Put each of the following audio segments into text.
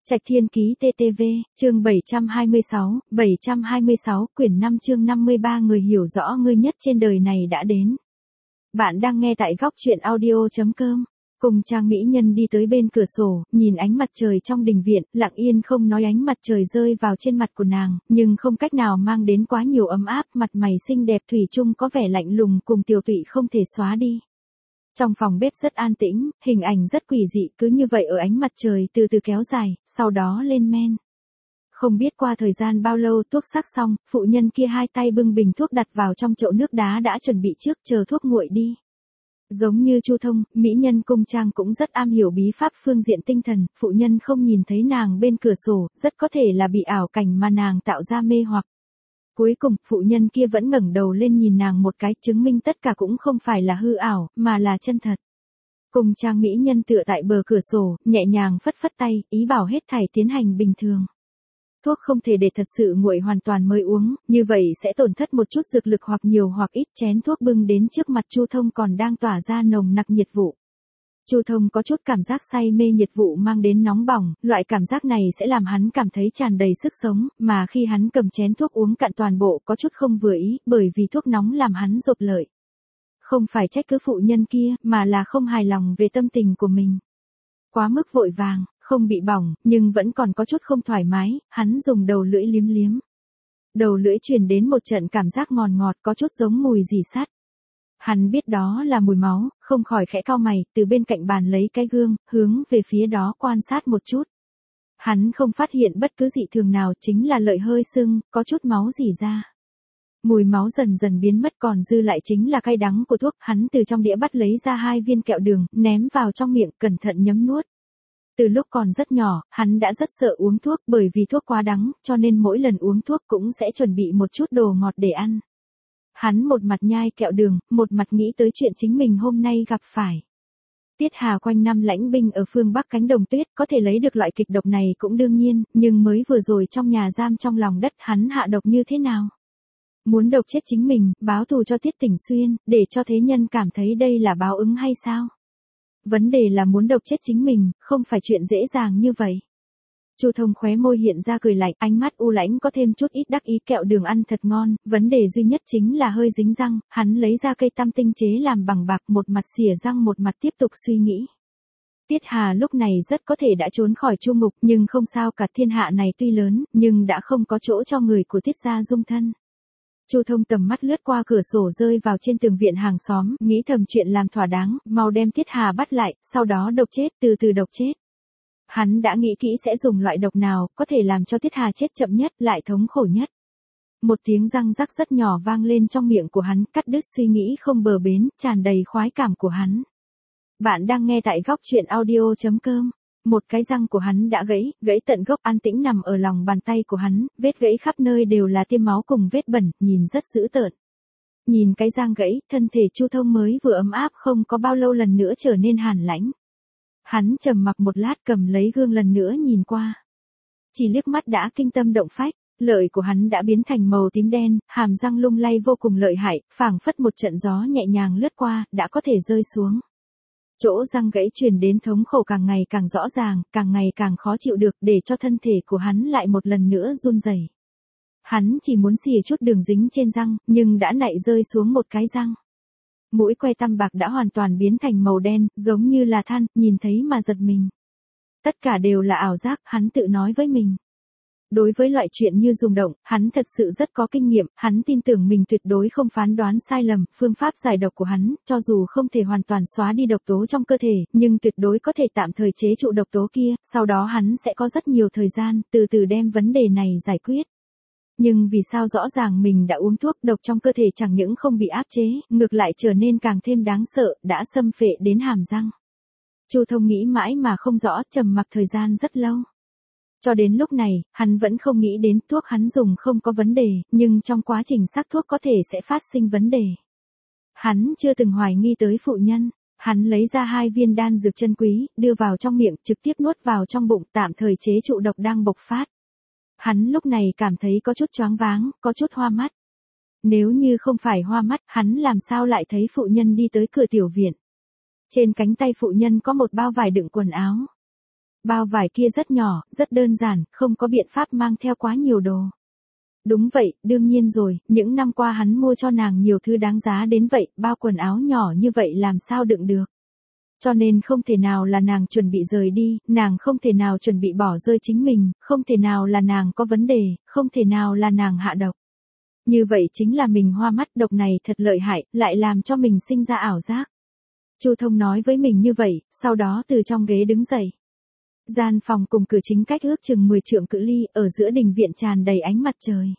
Trạch Thiên Ký TTV, chương 726, quyển 5 chương 53 người hiểu rõ ngươi nhất trên đời này đã đến. Bạn đang nghe tại góc truyện audio.com. Cùng Trang mỹ nhân đi tới bên cửa sổ, nhìn ánh mặt trời trong đình viện, lặng yên không nói ánh mặt trời rơi vào trên mặt của nàng, nhưng không cách nào mang đến quá nhiều ấm áp, mặt mày xinh đẹp thủy chung có vẻ lạnh lùng cùng tiều tụy không thể xóa đi. Trong phòng bếp rất an tĩnh, hình ảnh rất quỷ dị cứ như vậy ở ánh mặt trời từ từ kéo dài, sau đó lên men. Không biết qua thời gian bao lâu thuốc sắc xong, phụ nhân kia hai tay bưng bình thuốc đặt vào trong chậu nước đá đã chuẩn bị trước chờ thuốc nguội đi. Giống như Chu Thông, mỹ nhân Cung Trang cũng rất am hiểu bí pháp phương diện tinh thần, phụ nhân không nhìn thấy nàng bên cửa sổ, rất có thể là bị ảo cảnh mà nàng tạo ra mê hoặc. Cuối cùng, phụ nhân kia vẫn ngẩng đầu lên nhìn nàng một cái, chứng minh tất cả cũng không phải là hư ảo, mà là chân thật. Cung Trang mỹ nhân tựa tại bờ cửa sổ, nhẹ nhàng phất phất tay, ý bảo hết thảy tiến hành bình thường. Thuốc không thể để thật sự nguội hoàn toàn mới uống, như vậy sẽ tổn thất một chút dược lực hoặc nhiều hoặc ít. Chén thuốc bưng đến trước mặt Chu Thông còn đang tỏa ra nồng nặc nhiệt vụ. Chu Thông có chút cảm giác say mê nhiệt vụ mang đến nóng bỏng, loại cảm giác này sẽ làm hắn cảm thấy tràn đầy sức sống, mà khi hắn cầm chén thuốc uống cạn toàn bộ có chút không vừa ý, bởi vì thuốc nóng làm hắn rộp lợi. Không phải trách cứ phụ nhân kia, mà là không hài lòng về tâm tình của mình. Quá mức vội vàng, không bị bỏng, nhưng vẫn còn có chút không thoải mái, hắn dùng đầu lưỡi liếm liếm. Đầu lưỡi truyền đến một trận cảm giác ngọt ngọt có chút giống mùi rỉ sắt. Hắn biết đó là mùi máu, không khỏi khẽ cau mày, từ bên cạnh bàn lấy cái gương, hướng về phía đó quan sát một chút. Hắn không phát hiện bất cứ dị thường nào, chính là lợi hơi sưng, có chút máu rỉ ra. Mùi máu dần dần biến mất, còn dư lại chính là cay đắng của thuốc. Hắn từ trong đĩa bắt lấy ra 2 viên kẹo đường, ném vào trong miệng, cẩn thận nhấm nuốt. Từ lúc còn rất nhỏ, hắn đã rất sợ uống thuốc, bởi vì thuốc quá đắng, cho nên mỗi lần uống thuốc cũng sẽ chuẩn bị một chút đồ ngọt để ăn. Hắn một mặt nhai kẹo đường, một mặt nghĩ tới chuyện chính mình hôm nay gặp phải. Tiết Hà quanh năm lãnh binh ở phương Bắc cánh đồng tuyết, có thể lấy được loại kịch độc này cũng đương nhiên, nhưng mới vừa rồi trong nhà giam trong lòng đất hắn hạ độc như thế nào? Muốn độc chết chính mình, báo thù cho Tiết Tỉnh Xuyên, để cho thế nhân cảm thấy đây là báo ứng hay sao? Vấn đề là muốn độc chết chính mình, không phải chuyện dễ dàng như vậy. Chu Thông khóe môi hiện ra cười lạnh, ánh mắt u lãnh có thêm chút ít đắc ý. Kẹo đường ăn thật ngon, vấn đề duy nhất chính là hơi dính răng. Hắn lấy ra cây tăm tinh chế làm bằng bạc, một mặt xỉa răng một mặt tiếp tục suy nghĩ. Tiết Hà lúc này rất có thể đã trốn khỏi chu ngục, nhưng không sao cả, thiên hạ này tuy lớn, nhưng đã không có chỗ cho người của Tiết gia dung thân. Chu Thông tầm mắt lướt qua cửa sổ rơi vào trên tường viện hàng xóm, nghĩ thầm chuyện làm thỏa đáng, mau đem Tiết Hà bắt lại, sau đó độc chết, từ từ độc chết. Hắn đã nghĩ kỹ sẽ dùng loại độc nào, có thể làm cho Tiết Hà chết chậm nhất, lại thống khổ nhất. Một tiếng răng rắc rất nhỏ vang lên trong miệng của hắn, cắt đứt suy nghĩ không bờ bến, tràn đầy khoái cảm của hắn. Bạn đang nghe tại góc truyện audio.com. Một cái răng của hắn đã gãy tận gốc, an tĩnh nằm ở lòng bàn tay của hắn, vết gãy khắp nơi đều là tiêm máu cùng vết bẩn, nhìn rất dữ tợn. Nhìn cái răng gãy, thân thể Chu Thông mới vừa ấm áp không có bao lâu lần nữa trở nên hàn lãnh. Hắn trầm mặc một lát, cầm lấy gương lần nữa nhìn qua. Chỉ liếc mắt đã kinh tâm động phách, lợi của hắn đã biến thành màu tím đen, hàm răng lung lay vô cùng lợi hại, phảng phất một trận gió nhẹ nhàng lướt qua, đã có thể rơi xuống. Chỗ răng gãy truyền đến thống khổ càng ngày càng rõ ràng, càng ngày càng khó chịu được, để cho thân thể của hắn lại một lần nữa run rẩy. Hắn chỉ muốn xìa chút đường dính trên răng, nhưng đã nạy rơi xuống một cái răng. Mũi que tăm bạc đã hoàn toàn biến thành màu đen, giống như là than, nhìn thấy mà giật mình. Tất cả đều là ảo giác, hắn tự nói với mình. Đối với loại chuyện như rung động, hắn thật sự rất có kinh nghiệm, hắn tin tưởng mình tuyệt đối không phán đoán sai lầm. Phương pháp giải độc của hắn, cho dù không thể hoàn toàn xóa đi độc tố trong cơ thể, nhưng tuyệt đối có thể tạm thời chế trụ độc tố kia, sau đó hắn sẽ có rất nhiều thời gian, từ từ đem vấn đề này giải quyết. Nhưng vì sao rõ ràng mình đã uống thuốc độc trong cơ thể chẳng những không bị áp chế, ngược lại trở nên càng thêm đáng sợ, đã xâm phệ đến hàm răng. Chu Thông nghĩ mãi mà không rõ, trầm mặc thời gian rất lâu. Cho đến lúc này, hắn vẫn không nghĩ đến thuốc hắn dùng không có vấn đề, nhưng trong quá trình sắc thuốc có thể sẽ phát sinh vấn đề. Hắn chưa từng hoài nghi tới phụ nhân, hắn lấy ra 2 viên đan dược chân quý, đưa vào trong miệng, trực tiếp nuốt vào trong bụng, tạm thời chế trụ độc đang bộc phát. Hắn lúc này cảm thấy có chút choáng váng, có chút hoa mắt. Nếu như không phải hoa mắt, hắn làm sao lại thấy phụ nhân đi tới cửa tiểu viện. Trên cánh tay phụ nhân có một bao vải đựng quần áo. Bao vải kia rất nhỏ, rất đơn giản, không có biện pháp mang theo quá nhiều đồ. Đúng vậy, đương nhiên rồi, những năm qua hắn mua cho nàng nhiều thứ đáng giá đến vậy, bao quần áo nhỏ như vậy làm sao đựng được. Cho nên không thể nào là nàng chuẩn bị rời đi, nàng không thể nào chuẩn bị bỏ rơi chính mình, không thể nào là nàng có vấn đề, không thể nào là nàng hạ độc. Như vậy chính là mình hoa mắt, độc này thật lợi hại, lại làm cho mình sinh ra ảo giác. Chu Thông nói với mình như vậy, sau đó từ trong ghế đứng dậy. Gian phòng cùng cửa chính cách ước chừng 10 trượng cự ly, ở giữa đình viện tràn đầy ánh mặt trời.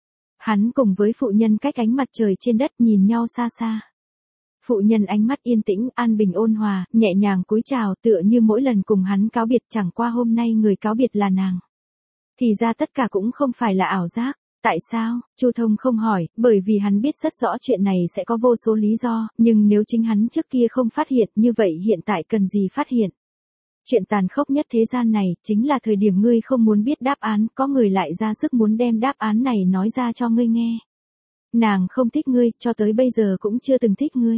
Hắn cùng với phụ nhân cách ánh mặt trời trên đất nhìn nhau xa xa. Phụ nhân ánh mắt yên tĩnh, an bình ôn hòa, nhẹ nhàng cúi chào tựa như mỗi lần cùng hắn cáo biệt, chẳng qua hôm nay người cáo biệt là nàng. Thì ra tất cả cũng không phải là ảo giác. Tại sao? Chu Thông không hỏi, bởi vì hắn biết rất rõ chuyện này sẽ có vô số lý do, nhưng nếu chính hắn trước kia không phát hiện như vậy hiện tại cần gì phát hiện. Chuyện tàn khốc nhất thế gian này, chính là thời điểm ngươi không muốn biết đáp án, có người lại ra sức muốn đem đáp án này nói ra cho ngươi nghe. Nàng không thích ngươi, cho tới bây giờ cũng chưa từng thích ngươi.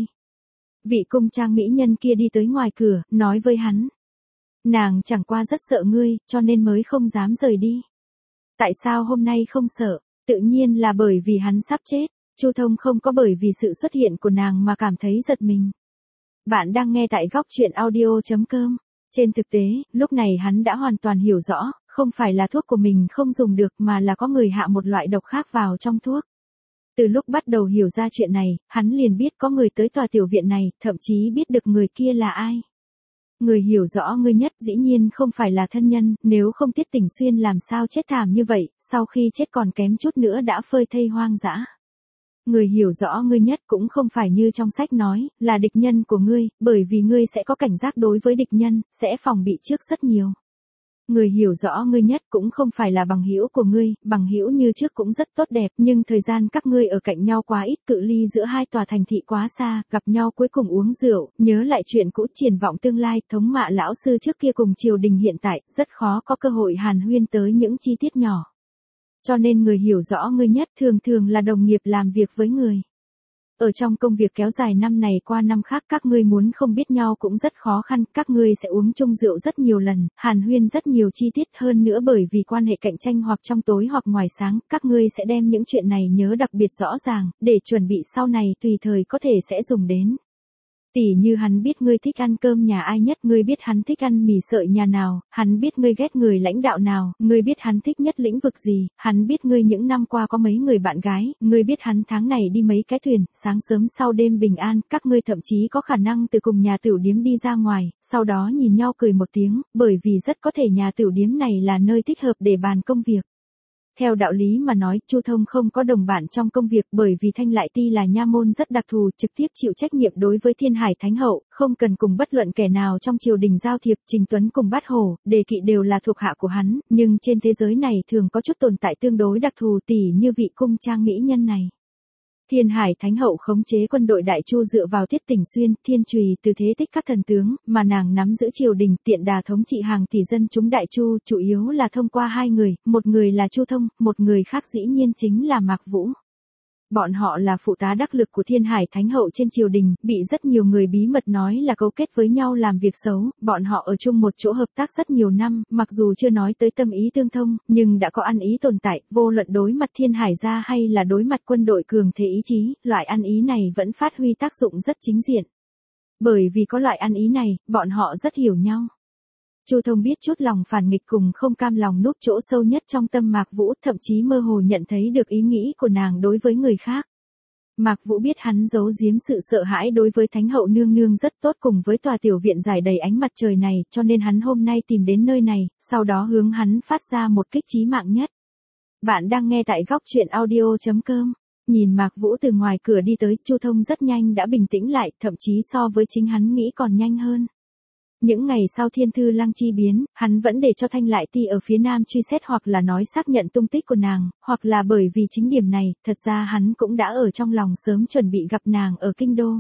Vị cung trang mỹ nhân kia đi tới ngoài cửa, nói với hắn. Nàng chẳng qua rất sợ ngươi, cho nên mới không dám rời đi. Tại sao hôm nay không sợ? Tự nhiên là bởi vì hắn sắp chết. Chu Thông không có bởi vì sự xuất hiện của nàng mà cảm thấy giật mình. Bạn đang nghe tại góc truyện audio.com. Trên thực tế, lúc này hắn đã hoàn toàn hiểu rõ, không phải là thuốc của mình không dùng được mà là có người hạ một loại độc khác vào trong thuốc. Từ lúc bắt đầu hiểu ra chuyện này, hắn liền biết có người tới tòa tiểu viện này, thậm chí biết được người kia là ai. Người hiểu rõ ngươi nhất dĩ nhiên không phải là thân nhân, nếu không Tiết Tình Xuyên làm sao chết thảm như vậy, sau khi chết còn kém chút nữa đã phơi thây hoang dã. Người hiểu rõ ngươi nhất cũng không phải như trong sách nói, là địch nhân của ngươi, bởi vì ngươi sẽ có cảnh giác đối với địch nhân, sẽ phòng bị trước rất nhiều. Người hiểu rõ ngươi nhất cũng không phải là bằng hữu của ngươi, bằng hữu như trước cũng rất tốt đẹp, nhưng thời gian các ngươi ở cạnh nhau quá ít, cự ly giữa hai tòa thành thị quá xa, gặp nhau cuối cùng uống rượu, nhớ lại chuyện cũ, triển vọng tương lai, thống mạ lão sư trước kia cùng triều đình hiện tại, rất khó có cơ hội hàn huyên tới những chi tiết nhỏ. Cho nên người hiểu rõ ngươi nhất thường thường là đồng nghiệp làm việc với người. Ở trong công việc kéo dài năm này qua năm khác, các ngươi muốn không biết nhau cũng rất khó khăn, các ngươi sẽ uống chung rượu rất nhiều lần, hàn huyên rất nhiều chi tiết hơn nữa, bởi vì quan hệ cạnh tranh hoặc trong tối hoặc ngoài sáng, các ngươi sẽ đem những chuyện này nhớ đặc biệt rõ ràng, để chuẩn bị sau này tùy thời có thể sẽ dùng đến. Tỉ như hắn biết ngươi thích ăn cơm nhà ai nhất, ngươi biết hắn thích ăn mì sợi nhà nào, hắn biết ngươi ghét người lãnh đạo nào, ngươi biết hắn thích nhất lĩnh vực gì, hắn biết ngươi những năm qua có mấy người bạn gái, ngươi biết hắn tháng này đi mấy cái thuyền, sáng sớm sau đêm bình an, các ngươi thậm chí có khả năng từ cùng nhà tửu điếm đi ra ngoài, sau đó nhìn nhau cười một tiếng, bởi vì rất có thể nhà tửu điếm này là nơi thích hợp để bàn công việc. Theo đạo lý mà nói, Chu Thông không có đồng bạn trong công việc, bởi vì Thanh Lại Ti là nha môn rất đặc thù, trực tiếp chịu trách nhiệm đối với Thiên Hải Thánh Hậu, không cần cùng bất luận kẻ nào trong triều đình giao thiệp. Trình Tuấn cùng Bát Hổ, Đề Kỵ đều là thuộc hạ của hắn, nhưng trên thế giới này thường có chút tồn tại tương đối đặc thù, tỉ như vị cung trang mỹ nhân này. Thiên Hải Thánh Hậu khống chế quân đội Đại Chu dựa vào Tiết Tình Xuyên, Thiên Trùy từ thế tích các thần tướng, mà nàng nắm giữ triều đình, tiện đà thống trị hàng tỷ dân chúng Đại Chu, chủ yếu là thông qua hai người, một người là Chu Thông, một người khác dĩ nhiên chính là Mạc Vũ. Bọn họ là phụ tá đắc lực của Thiên Hải Thánh Hậu trên triều đình, bị rất nhiều người bí mật nói là cấu kết với nhau làm việc xấu, bọn họ ở chung một chỗ hợp tác rất nhiều năm, mặc dù chưa nói tới tâm ý tương thông, nhưng đã có ăn ý tồn tại, vô luận đối mặt Thiên Hải gia hay là đối mặt quân đội cường thế ý chí, loại ăn ý này vẫn phát huy tác dụng rất chính diện. Bởi vì có loại ăn ý này, bọn họ rất hiểu nhau. Chu Thông biết chút lòng phản nghịch cùng không cam lòng núp chỗ sâu nhất trong tâm Mạc Vũ, thậm chí mơ hồ nhận thấy được ý nghĩ của nàng đối với người khác. Mạc Vũ biết hắn giấu giếm sự sợ hãi đối với Thánh Hậu nương nương rất tốt cùng với tòa tiểu viện rải đầy ánh mặt trời này, cho nên hắn hôm nay tìm đến nơi này, sau đó hướng hắn phát ra một kích chí mạng nhất. Bạn đang nghe tại góc truyện audio.com. Nhìn Mạc Vũ từ ngoài cửa đi tới, Chu Thông rất nhanh đã bình tĩnh lại, thậm chí so với chính hắn nghĩ còn nhanh hơn. Những ngày sau Thiên Thư Lăng chi biến, hắn vẫn để cho Thanh Lại Ti ở phía nam truy xét hoặc là nói xác nhận tung tích của nàng, hoặc là bởi vì chính điểm này, thật ra hắn cũng đã ở trong lòng sớm chuẩn bị gặp nàng ở Kinh Đô.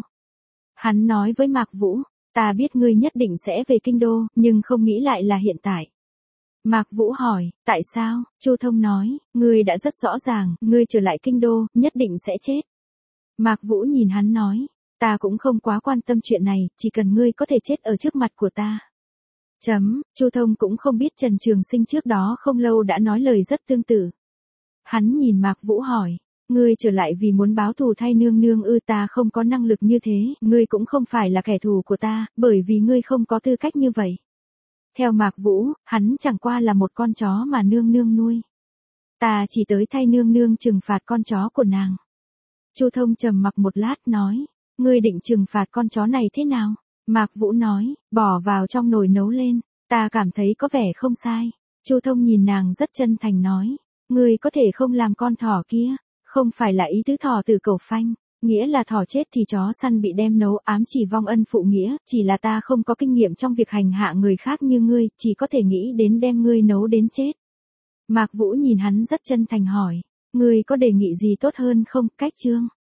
Hắn nói với Mạc Vũ, ta biết ngươi nhất định sẽ về Kinh Đô, nhưng không nghĩ lại là hiện tại. Mạc Vũ hỏi, tại sao? Chu Thông nói, ngươi đã rất rõ ràng, ngươi trở lại Kinh Đô, nhất định sẽ chết. Mạc Vũ nhìn hắn nói, ta cũng không quá quan tâm chuyện này, chỉ cần ngươi có thể chết ở trước mặt của ta. Chu Thông cũng không biết Trần Trường Sinh trước đó không lâu đã nói lời rất tương tự. Hắn nhìn Mạc Vũ hỏi, ngươi trở lại vì muốn báo thù thay nương nương ư? Ta không có năng lực như thế, ngươi cũng không phải là kẻ thù của ta, bởi vì ngươi không có tư cách như vậy. Theo Mạc Vũ, hắn chẳng qua là một con chó mà nương nương nuôi. Ta chỉ tới thay nương nương trừng phạt con chó của nàng. Chu Thông trầm mặc một lát nói, ngươi định trừng phạt con chó này thế nào? Mạc Vũ nói, bỏ vào trong nồi nấu lên, ta cảm thấy có vẻ không sai. Chu Thông nhìn nàng rất chân thành nói, ngươi có thể không làm con thỏ kia, không phải là ý tứ thỏ tử cẩu phanh, nghĩa là thỏ chết thì chó săn bị đem nấu ám chỉ vong ân phụ nghĩa, chỉ là ta không có kinh nghiệm trong việc hành hạ người khác như ngươi, chỉ có thể nghĩ đến đem ngươi nấu đến chết. Mạc Vũ nhìn hắn rất chân thành hỏi, ngươi có đề nghị gì tốt hơn không? Cách Trương